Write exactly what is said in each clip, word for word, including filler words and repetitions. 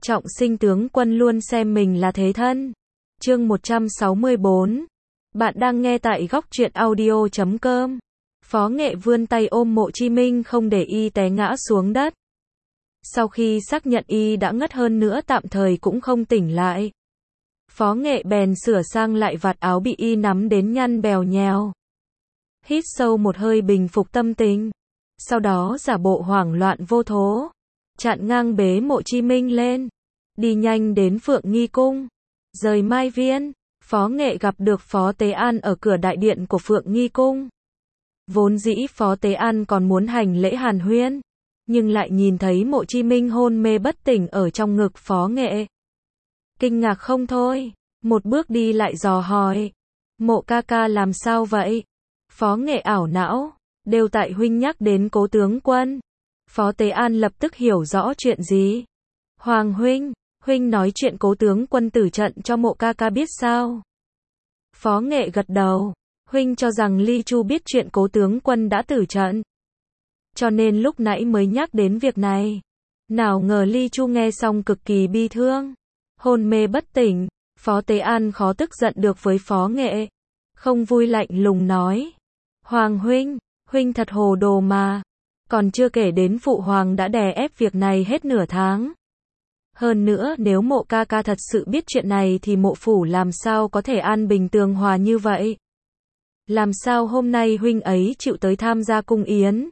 Trọng sinh tướng quân luôn xem mình là thế thân. Chương một trăm sáu mươi bốn. Bạn đang nghe tại góc truyện audio chấm com. Phó Nghệ vươn tay ôm Mộ Chí Minh không để y té ngã xuống đất. Sau khi xác nhận y đã ngất hơn nữa tạm thời cũng không tỉnh lại, Phó Nghệ bèn sửa sang lại vạt áo bị y nắm đến nhăn bèo nhèo. Hít sâu một hơi bình phục tâm tình. Sau đó giả bộ hoảng loạn vô thố, chặn ngang bế Mộ Chí Minh lên, đi nhanh đến Phượng Nghi Cung. Rời Mai Viên, Phó Nghệ gặp được Phó Tế An ở cửa đại điện của Phượng Nghi Cung. Vốn dĩ Phó Tế An còn muốn hành lễ hàn huyên, nhưng lại nhìn thấy Mộ Chí Minh hôn mê bất tỉnh ở trong ngực Phó Nghệ. Kinh ngạc không thôi, một bước đi lại dò hỏi, Mộ ca ca làm sao vậy? Phó Nghệ ảo não, đều tại huynh nhắc đến Cố tướng quân. Phó Tế An lập tức hiểu rõ chuyện gì. Hoàng huynh, huynh nói chuyện Cố tướng quân tử trận cho Mộ ca ca biết sao? Phó Nghệ gật đầu, huynh cho rằng Ly Chu biết chuyện Cố tướng quân đã tử trận, cho nên lúc nãy mới nhắc đến việc này. Nào ngờ Ly Chu nghe xong cực kỳ bi thương, hôn mê bất tỉnh. Phó Tế An khó tức giận được với Phó Nghệ, không vui lạnh lùng nói, Hoàng huynh, huynh thật hồ đồ mà. Còn chưa kể đến phụ hoàng đã đè ép việc này hết nửa tháng. Hơn nữa nếu Mộ ca ca thật sự biết chuyện này thì Mộ phủ làm sao có thể an bình tường hòa như vậy? Làm sao hôm nay huynh ấy chịu tới tham gia cung yến?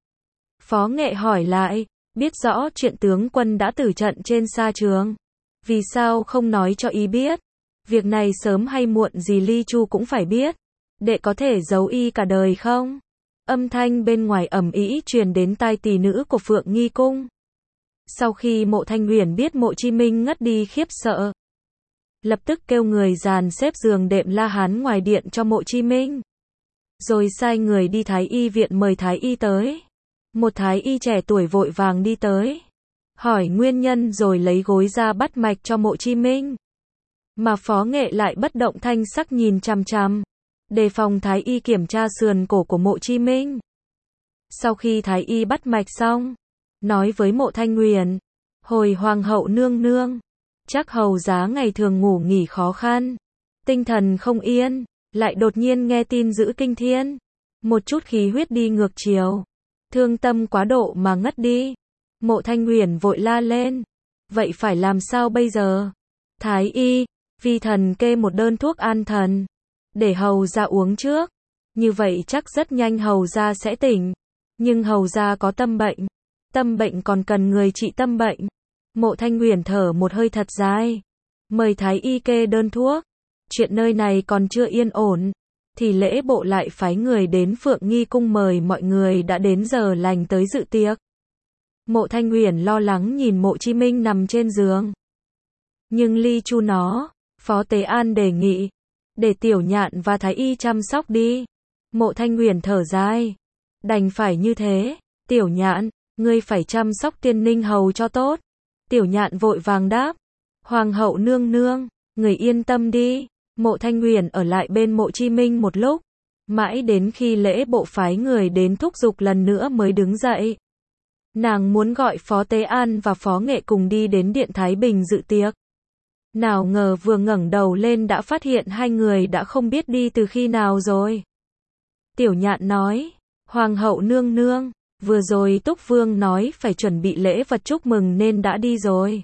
Phó Nghệ hỏi lại, biết rõ chuyện tướng quân đã tử trận trên sa trường, vì sao không nói cho y biết? Việc này sớm hay muộn gì Ly Chu cũng phải biết, đệ có thể giấu y cả đời không? Âm thanh bên ngoài ầm ĩ truyền đến tai tỷ nữ của Phượng Nghi Cung. Sau khi Mộ Thanh Uyển biết Mộ Chí Minh ngất đi khiếp sợ, lập tức kêu người dàn xếp giường đệm La Hán ngoài điện cho Mộ Chí Minh, rồi sai người đi Thái y viện mời Thái y tới. Một Thái y trẻ tuổi vội vàng đi tới, hỏi nguyên nhân rồi lấy gối ra bắt mạch cho Mộ Chí Minh. Mà Phó Nghệ lại bất động thanh sắc nhìn chằm chằm, đề phòng Thái y kiểm tra sườn cổ của Mộ Chí Minh. Sau khi Thái y bắt mạch xong, nói với Mộ Thanh Uyển, hồi hoàng hậu nương nương, chắc hầu giá ngày thường ngủ nghỉ khó khăn, tinh thần không yên, lại đột nhiên nghe tin giữ kinh thiên, một chút khí huyết đi ngược chiều, thương tâm quá độ mà ngất đi. Mộ Thanh Uyển vội la lên, vậy phải làm sao bây giờ? Thái y, vi thần kê một đơn thuốc an thần, để hầu gia uống trước, như vậy chắc rất nhanh hầu gia sẽ tỉnh. Nhưng hầu gia có tâm bệnh, tâm bệnh còn cần người trị tâm bệnh. Mộ Thanh Uyển thở một hơi thật dài, mời Thái y kê đơn thuốc. Chuyện nơi này còn chưa yên ổn, thì lễ bộ lại phái người đến Phượng Nghi Cung mời mọi người đã đến giờ lành tới dự tiệc. Mộ Thanh Uyển lo lắng nhìn Mộ Chí Minh nằm trên giường. Nhưng Ly Chu nó, Phó Tế An đề nghị, để Tiểu Nhạn và Thái y chăm sóc đi. Mộ Thanh Uyển thở dài, đành phải như thế. Tiểu Nhạn, ngươi phải chăm sóc Tiên Ninh hầu cho tốt. Tiểu Nhạn vội vàng đáp, hoàng hậu nương nương, người yên tâm đi. Mộ Thanh Uyển ở lại bên Mộ Chí Minh một lúc, mãi đến khi lễ bộ phái người đến thúc giục lần nữa mới đứng dậy. Nàng muốn gọi Phó Tế An và Phó Nghệ cùng đi đến điện Thái Bình dự tiệc. Nào ngờ vừa ngẩng đầu lên đã phát hiện hai người đã không biết đi từ khi nào rồi. Tiểu Nhạn nói, hoàng hậu nương nương, vừa rồi Túc Vương nói phải chuẩn bị lễ vật chúc mừng nên đã đi rồi.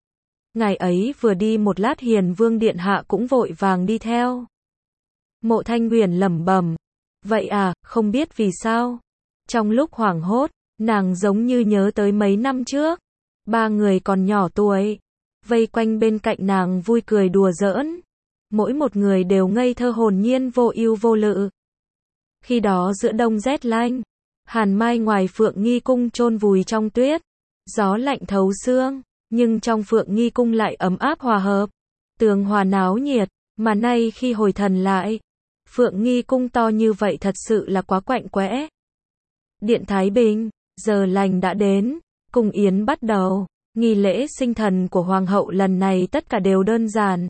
Ngày ấy vừa đi một lát Hiền Vương điện hạ cũng vội vàng đi theo. Mộ Thanh Uyển lẩm bẩm, vậy à, không biết vì sao. Trong lúc hoảng hốt, nàng giống như nhớ tới mấy năm trước, ba người còn nhỏ tuổi, vây quanh bên cạnh nàng vui cười đùa giỡn. Mỗi một người đều ngây thơ hồn nhiên vô ưu vô lự. Khi đó giữa đông rét lạnh, Hàn Mai ngoài Phượng Nghi Cung chôn vùi trong tuyết, gió lạnh thấu xương, nhưng trong Phượng Nghi Cung lại ấm áp hòa hợp, tường hòa náo nhiệt. Mà nay khi hồi thần lại, Phượng Nghi Cung to như vậy thật sự là quá quạnh quẽ. Điện Thái Bình, giờ lành đã đến, cung yến bắt đầu. Nghi lễ sinh thần của hoàng hậu lần này tất cả đều đơn giản.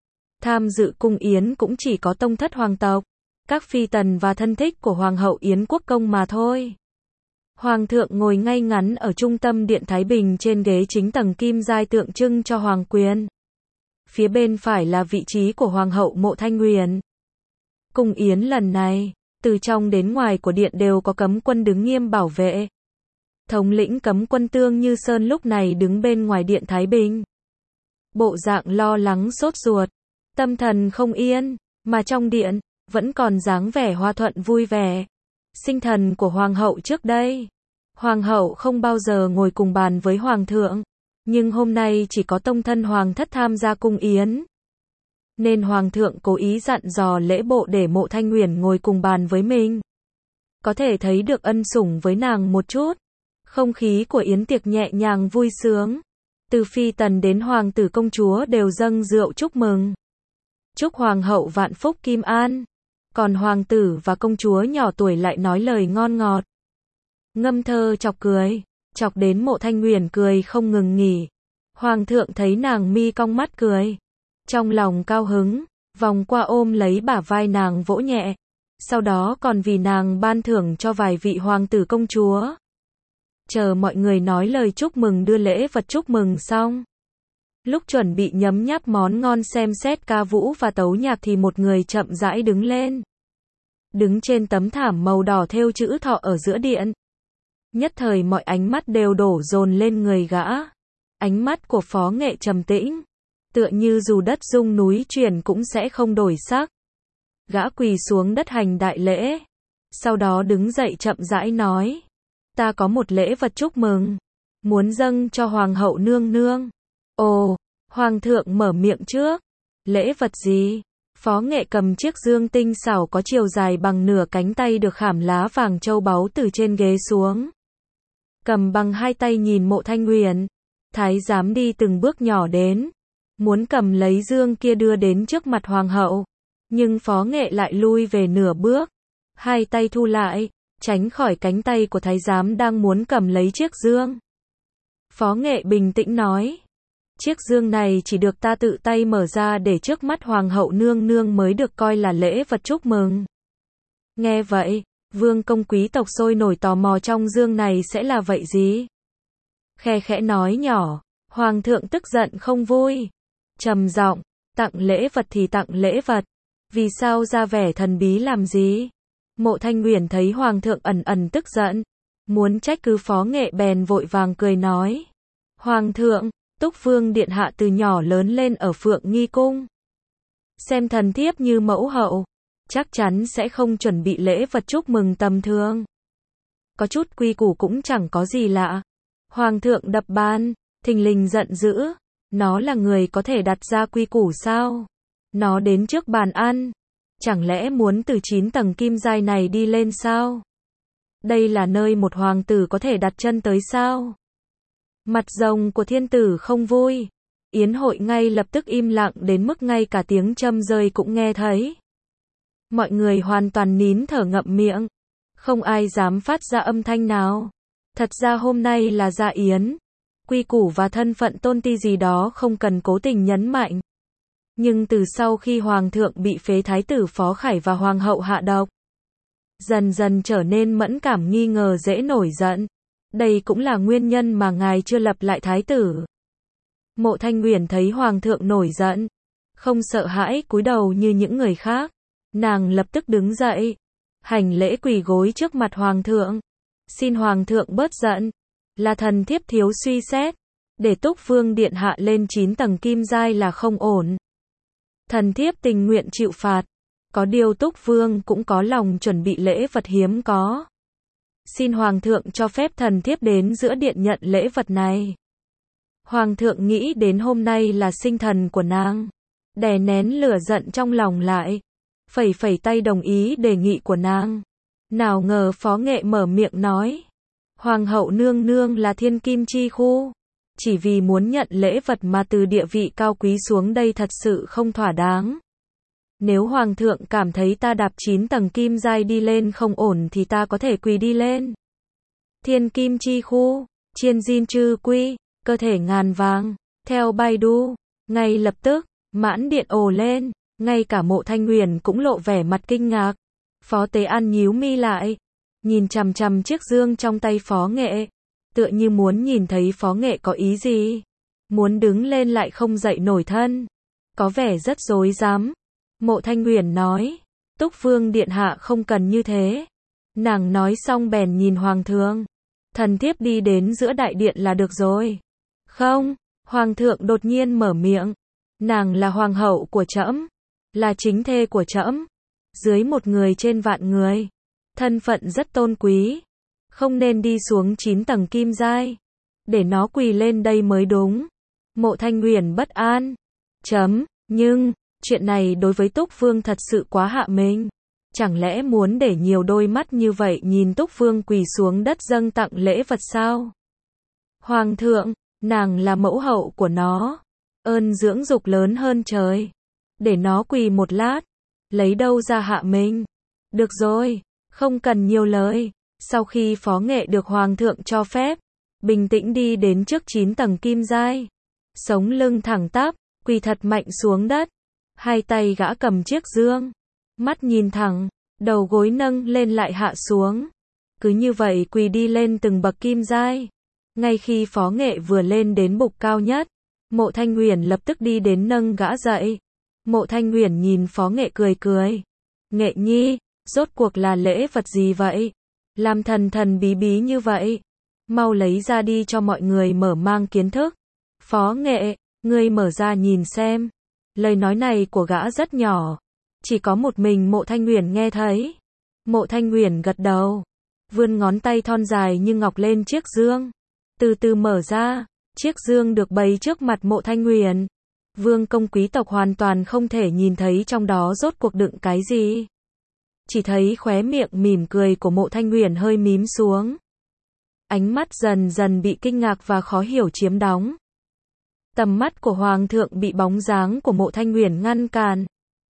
Tham dự cung yến cũng chỉ có tông thất hoàng tộc, các phi tần và thân thích của hoàng hậu Yến Quốc công mà thôi. Hoàng thượng ngồi ngay ngắn ở trung tâm điện Thái Bình trên ghế chính tầng kim giai tượng trưng cho hoàng quyền. Phía bên phải là vị trí của Hoàng hậu Mộ Thanh Huyền. Cung yến lần này, từ trong đến ngoài của điện đều có cấm quân đứng nghiêm bảo vệ. Thống lĩnh cấm quân Tương Như Sơn lúc này đứng bên ngoài điện Thái Bình. Bộ dạng lo lắng sốt ruột, tâm thần không yên, mà trong điện, vẫn còn dáng vẻ hòa thuận vui vẻ. Sinh thần của Hoàng hậu trước đây. Hoàng hậu không bao giờ ngồi cùng bàn với Hoàng thượng, nhưng hôm nay chỉ có tông thân Hoàng thất tham gia cung yến. Nên Hoàng thượng cố ý dặn dò lễ bộ để Mộ Thanh Huyền ngồi cùng bàn với mình. Có thể thấy được ân sủng với nàng một chút. Không khí của yến tiệc nhẹ nhàng vui sướng. Từ phi tần đến hoàng tử công chúa đều dâng rượu chúc mừng. Chúc Hoàng hậu vạn phúc kim an. Còn hoàng tử và công chúa nhỏ tuổi lại nói lời ngon ngọt. Ngâm thơ chọc cười, chọc đến Mộ Thanh Huyền cười không ngừng nghỉ. Hoàng thượng thấy nàng mi cong mắt cười. Trong lòng cao hứng, vòng qua ôm lấy bả vai nàng vỗ nhẹ. Sau đó còn vì nàng ban thưởng cho vài vị hoàng tử công chúa. Chờ mọi người nói lời chúc mừng đưa lễ vật chúc mừng xong. Lúc chuẩn bị nhấm nháp món ngon xem xét ca vũ và tấu nhạc thì một người chậm rãi đứng lên. Đứng trên tấm thảm màu đỏ thêu chữ thọ ở giữa điện. Nhất thời mọi ánh mắt đều đổ dồn lên người gã. Ánh mắt của phó nghệ trầm tĩnh. Tựa như dù đất rung núi chuyển cũng sẽ không đổi sắc. Gã quỳ xuống đất hành đại lễ. Sau đó đứng dậy chậm rãi nói. Ta có một lễ vật chúc mừng. Muốn dâng cho Hoàng hậu nương nương. Ồ, Hoàng thượng mở miệng trước. Lễ vật gì? Phó nghệ cầm chiếc dương tinh xảo có chiều dài bằng nửa cánh tay được khảm lá vàng châu báu từ trên ghế xuống. Cầm bằng hai tay nhìn Mộ Thanh Huyền. Thái giám đi từng bước nhỏ đến. Muốn cầm lấy dương kia đưa đến trước mặt Hoàng hậu. Nhưng phó nghệ lại lui về nửa bước. Hai tay thu lại. Tránh khỏi cánh tay của thái giám đang muốn cầm lấy chiếc dương. Phó nghệ bình tĩnh nói. Chiếc dương này chỉ được ta tự tay mở ra để trước mắt Hoàng hậu nương nương mới được coi là lễ vật chúc mừng. Nghe vậy, vương công quý tộc sôi nổi tò mò trong dương này sẽ là vậy gì? Khe khẽ nói nhỏ, Hoàng thượng tức giận không vui. Trầm giọng, tặng lễ vật thì tặng lễ vật. Vì sao ra vẻ thần bí làm gì? Mộ Thanh Huyền thấy Hoàng thượng ẩn ẩn tức giận. Muốn trách cứ phó nghệ bèn vội vàng cười nói. Hoàng thượng, Túc Vương điện hạ từ nhỏ lớn lên ở Phượng Nghi Cung. Xem thần thiếp như mẫu hậu. Chắc chắn sẽ không chuẩn bị lễ vật chúc mừng tầm thường. Có chút quy củ cũng chẳng có gì lạ. Hoàng thượng đập bàn, thình lình giận dữ. Nó là người có thể đặt ra quy củ sao? Nó đến trước bàn ăn. Chẳng lẽ muốn từ chín tầng kim giai này đi lên sao? Đây là nơi một hoàng tử có thể đặt chân tới sao? Mặt rồng của thiên tử không vui. Yến hội ngay lập tức im lặng đến mức ngay cả tiếng châm rơi cũng nghe thấy. Mọi người hoàn toàn nín thở ngậm miệng. Không ai dám phát ra âm thanh nào. Thật ra hôm nay là dạ yến. Quy củ và thân phận tôn ti gì đó không cần cố tình nhấn mạnh. Nhưng từ sau khi Hoàng thượng bị phế thái tử Phó Khải và Hoàng hậu hạ độc, dần dần trở nên mẫn cảm nghi ngờ dễ nổi giận. Đây cũng là nguyên nhân mà ngài chưa lập lại thái tử. Mộ Thanh Huyền thấy Hoàng thượng nổi giận, không sợ hãi cúi đầu như những người khác. Nàng lập tức đứng dậy, hành lễ quỳ gối trước mặt Hoàng thượng. Xin Hoàng thượng bớt giận, là thần thiếp thiếu suy xét. Để Túc Vương điện hạ lên chín tầng kim giai là không ổn. Thần thiếp tình nguyện chịu phạt. Có điều Túc Vương cũng có lòng chuẩn bị lễ vật hiếm có. Xin Hoàng thượng cho phép thần thiếp đến giữa điện nhận lễ vật này. Hoàng thượng nghĩ đến hôm nay là sinh thần của nàng. Đè nén lửa giận trong lòng lại. Phẩy phẩy tay đồng ý đề nghị của nàng. Nào ngờ phó nghệ mở miệng nói. Hoàng hậu nương nương là thiên kim chi khu. Chỉ vì muốn nhận lễ vật mà từ địa vị cao quý xuống đây thật sự không thỏa đáng. Nếu Hoàng thượng cảm thấy ta đạp chín tầng kim giai đi lên không ổn thì ta có thể quỳ đi lên. Thiên kim chi khu, chiên diên chư quy, cơ thể ngàn vàng. Theo Baidu, ngay lập tức, mãn điện ồ lên, ngay cả Mộ Thanh Huyền cũng lộ vẻ mặt kinh ngạc. Phó Tế An nhíu mi lại, nhìn chằm chằm chiếc dương trong tay Phó Nghệ, tựa như muốn nhìn thấy Phó Nghệ có ý gì. Muốn đứng lên lại không dậy nổi thân, có vẻ rất rối rắm. Mộ Thanh Uyển nói, Túc Vương điện hạ không cần như thế. Nàng nói xong bèn nhìn Hoàng thượng, thần thiếp đi đến giữa đại điện là được rồi. Không, Hoàng thượng đột nhiên mở miệng, nàng là hoàng hậu của trẫm, là chính thê của trẫm, dưới một người trên vạn người, thân phận rất tôn quý, không nên đi xuống chín tầng kim giai, để nó quỳ lên đây mới đúng. Mộ Thanh Uyển bất an, chấm, nhưng, chuyện này đối với Túc Vương thật sự quá hạ mình. Chẳng lẽ muốn để nhiều đôi mắt như vậy nhìn Túc Vương quỳ xuống đất dâng tặng lễ vật sao? Hoàng thượng, nàng là mẫu hậu của nó, ơn dưỡng dục lớn hơn trời, để nó quỳ một lát, lấy đâu ra hạ mình? Được rồi, không cần nhiều lời. Sau khi Phó Nghệ được Hoàng thượng cho phép, bình tĩnh đi đến trước chín tầng kim giai, sống lưng thẳng tắp, quỳ thật mạnh xuống đất, hai tay gã cầm chiếc dương, mắt nhìn thẳng, đầu gối nâng lên lại hạ xuống, cứ như vậy quỳ đi lên từng bậc kim giai. Ngay khi Phó Nghệ vừa lên đến bục cao nhất, Mộ Thanh Uyển lập tức đi đến nâng gã dậy. Mộ Thanh Uyển nhìn Phó Nghệ cười cười, Nghệ nhi, rốt cuộc là lễ vật gì vậy? Làm thần thần bí bí như vậy, mau lấy ra đi cho mọi người mở mang kiến thức. Phó Nghệ, ngươi mở ra nhìn xem. Lời nói này của gã rất nhỏ, chỉ có một mình Mộ Thanh Uyển nghe thấy. Mộ Thanh Uyển gật đầu, vươn ngón tay thon dài như ngọc lên chiếc dương, từ từ mở ra. Chiếc dương được bày trước mặt Mộ Thanh Uyển. Vương công quý tộc hoàn toàn không thể nhìn thấy trong đó rốt cuộc đựng cái gì. Chỉ thấy khóe miệng mỉm cười của Mộ Thanh Uyển hơi mím xuống. Ánh mắt dần dần bị kinh ngạc và khó hiểu chiếm đóng. Tầm mắt của Hoàng thượng bị bóng dáng của Mộ Thanh Uyển ngăn cản.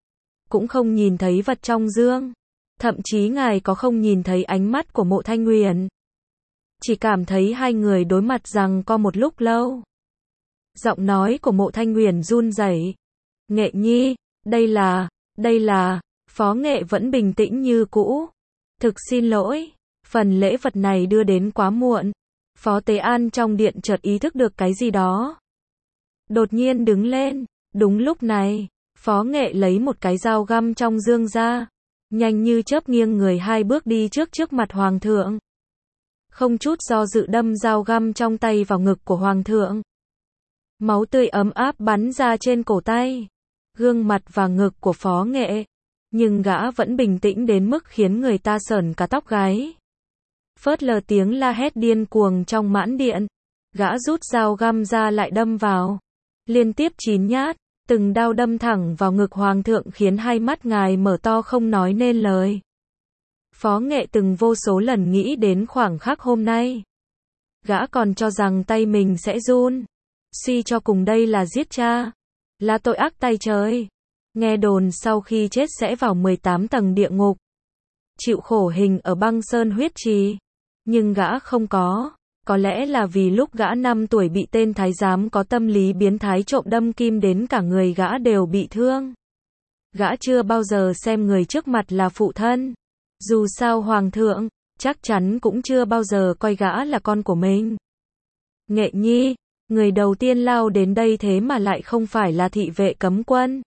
Cũng không nhìn thấy vật trong dương. Thậm chí ngài có không nhìn thấy ánh mắt của Mộ Thanh Uyển. Chỉ cảm thấy hai người đối mặt rằng có một lúc lâu. Giọng nói của Mộ Thanh Uyển run rẩy. Nghệ nhi, đây là, đây là, Phó Nghệ vẫn bình tĩnh như cũ. Thực xin lỗi, phần lễ vật này đưa đến quá muộn. Phó Tế An trong điện chợt ý thức được cái gì đó. Đột nhiên đứng lên, đúng lúc này, Phó Nghệ lấy một cái dao găm trong dương ra. Nhanh như chớp nghiêng người hai bước đi trước trước mặt Hoàng thượng. Không chút do dự đâm dao găm trong tay vào ngực của Hoàng thượng. Máu tươi ấm áp bắn ra trên cổ tay, gương mặt và ngực của Phó Nghệ. Nhưng gã vẫn bình tĩnh đến mức khiến người ta sởn cả tóc gáy. Phớt lờ tiếng la hét điên cuồng trong mãn điện, gã rút dao găm ra lại đâm vào. Liên tiếp chín nhát, từng đao đâm thẳng vào ngực Hoàng thượng khiến hai mắt ngài mở to không nói nên lời. Phó Nghệ từng vô số lần nghĩ đến khoảng khắc hôm nay. Gã còn cho rằng tay mình sẽ run. Suy cho cùng đây là giết cha, là tội ác tay trời. Nghe đồn sau khi chết sẽ vào mười tám tầng địa ngục, chịu khổ hình ở băng sơn huyết trì. Nhưng gã không có. Có lẽ là vì lúc gã năm tuổi bị tên thái giám có tâm lý biến thái trộm đâm kim đến cả người gã đều bị thương. Gã chưa bao giờ xem người trước mặt là phụ thân. Dù sao Hoàng thượng, chắc chắn cũng chưa bao giờ coi gã là con của mình. Nghệ nhi, người đầu tiên lao đến đây thế mà lại không phải là thị vệ cấm quân.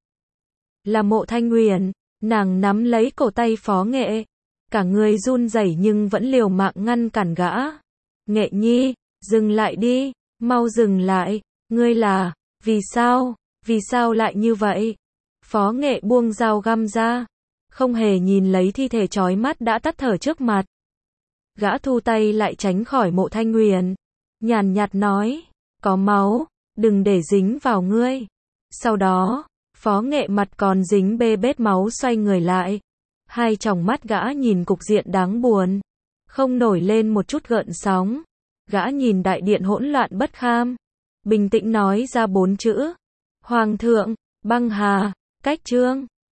Là Mộ Thanh Uyển. Nàng nắm lấy cổ tay Phó Nghệ. Cả người run rẩy nhưng vẫn liều mạng ngăn cản gã. Nghệ nhi, dừng lại đi, mau dừng lại, ngươi là, vì sao, vì sao lại như vậy? Phó Nghệ buông dao găm ra, không hề nhìn lấy thi thể chói mắt đã tắt thở trước mặt. Gã thu tay lại tránh khỏi Mộ Thanh Uyển, nhàn nhạt nói, có máu, đừng để dính vào ngươi. Sau đó, Phó Nghệ mặt còn dính bê bết máu xoay người lại. Hai tròng mắt gã nhìn cục diện đáng buồn, không nổi lên một chút gợn sóng. Gã nhìn đại điện hỗn loạn bất kham, bình tĩnh nói ra bốn chữ. Hoàng thượng, băng hà, cách chương.